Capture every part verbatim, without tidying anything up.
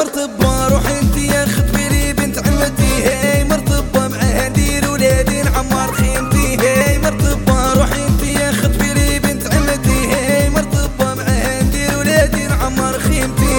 مرتبة روحي انت يا خطبي لي بنت عمتي، هي مرتبة معاها ندير ولادي نعمر خيمتي، هي مرتبة روحي انت يا خطبي لي بنت عمتي، هي مرتبة معاها ندير ولادي نعمر خيمتي.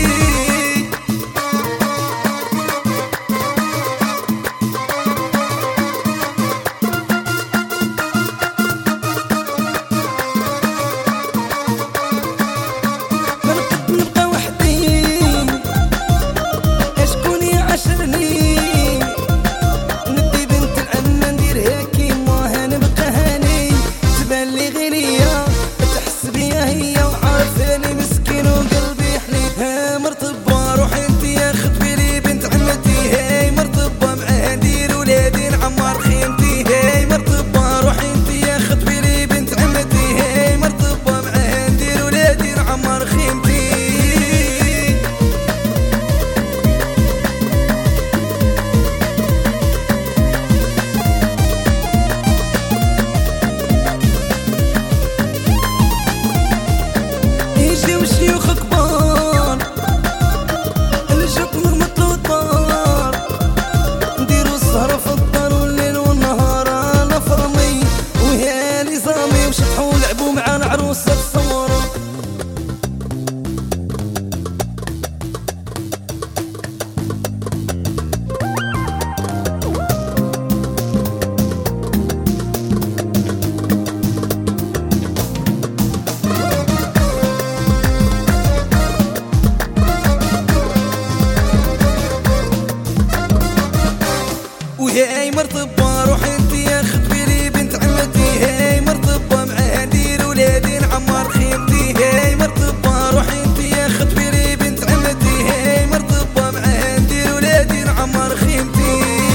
وهي مرتبة روحي انت يا خطبي لي بنت عمتي، هي مرتبة معاها ندير ولادي نعمر خيمتي، هي مرتبة روحي انت يا خطبي لي بنت عمتي، هي مرتبة معاها ندير ولادي نعمر خيمتي.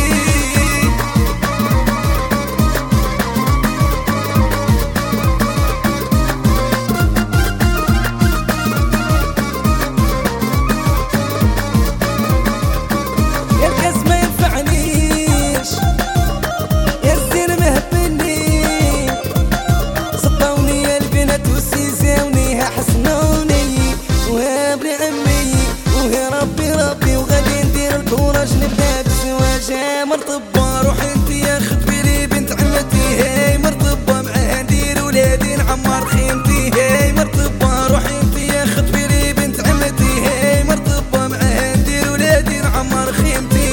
يا الكاس ما ينفعني نبدا بزواجها، مرتبة روحي انت يا خطبي لي بنت عمتي، هي مرتبة معاها ندير ولادي نعمر خيمتي، هي مرتبة روحي انت يا خطبي لي بنت عمتي، هي مرتبة معاها ندير ولادي نعمر خيمتي.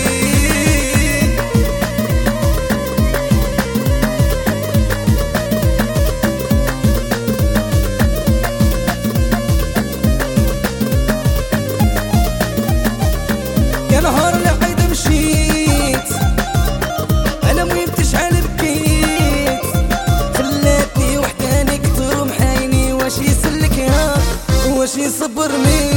يا نهار العيد مشيت انا مهم تشعل بكيت، خلاتني وحداني كتر محايني، واش يسلكها واش يصبرني.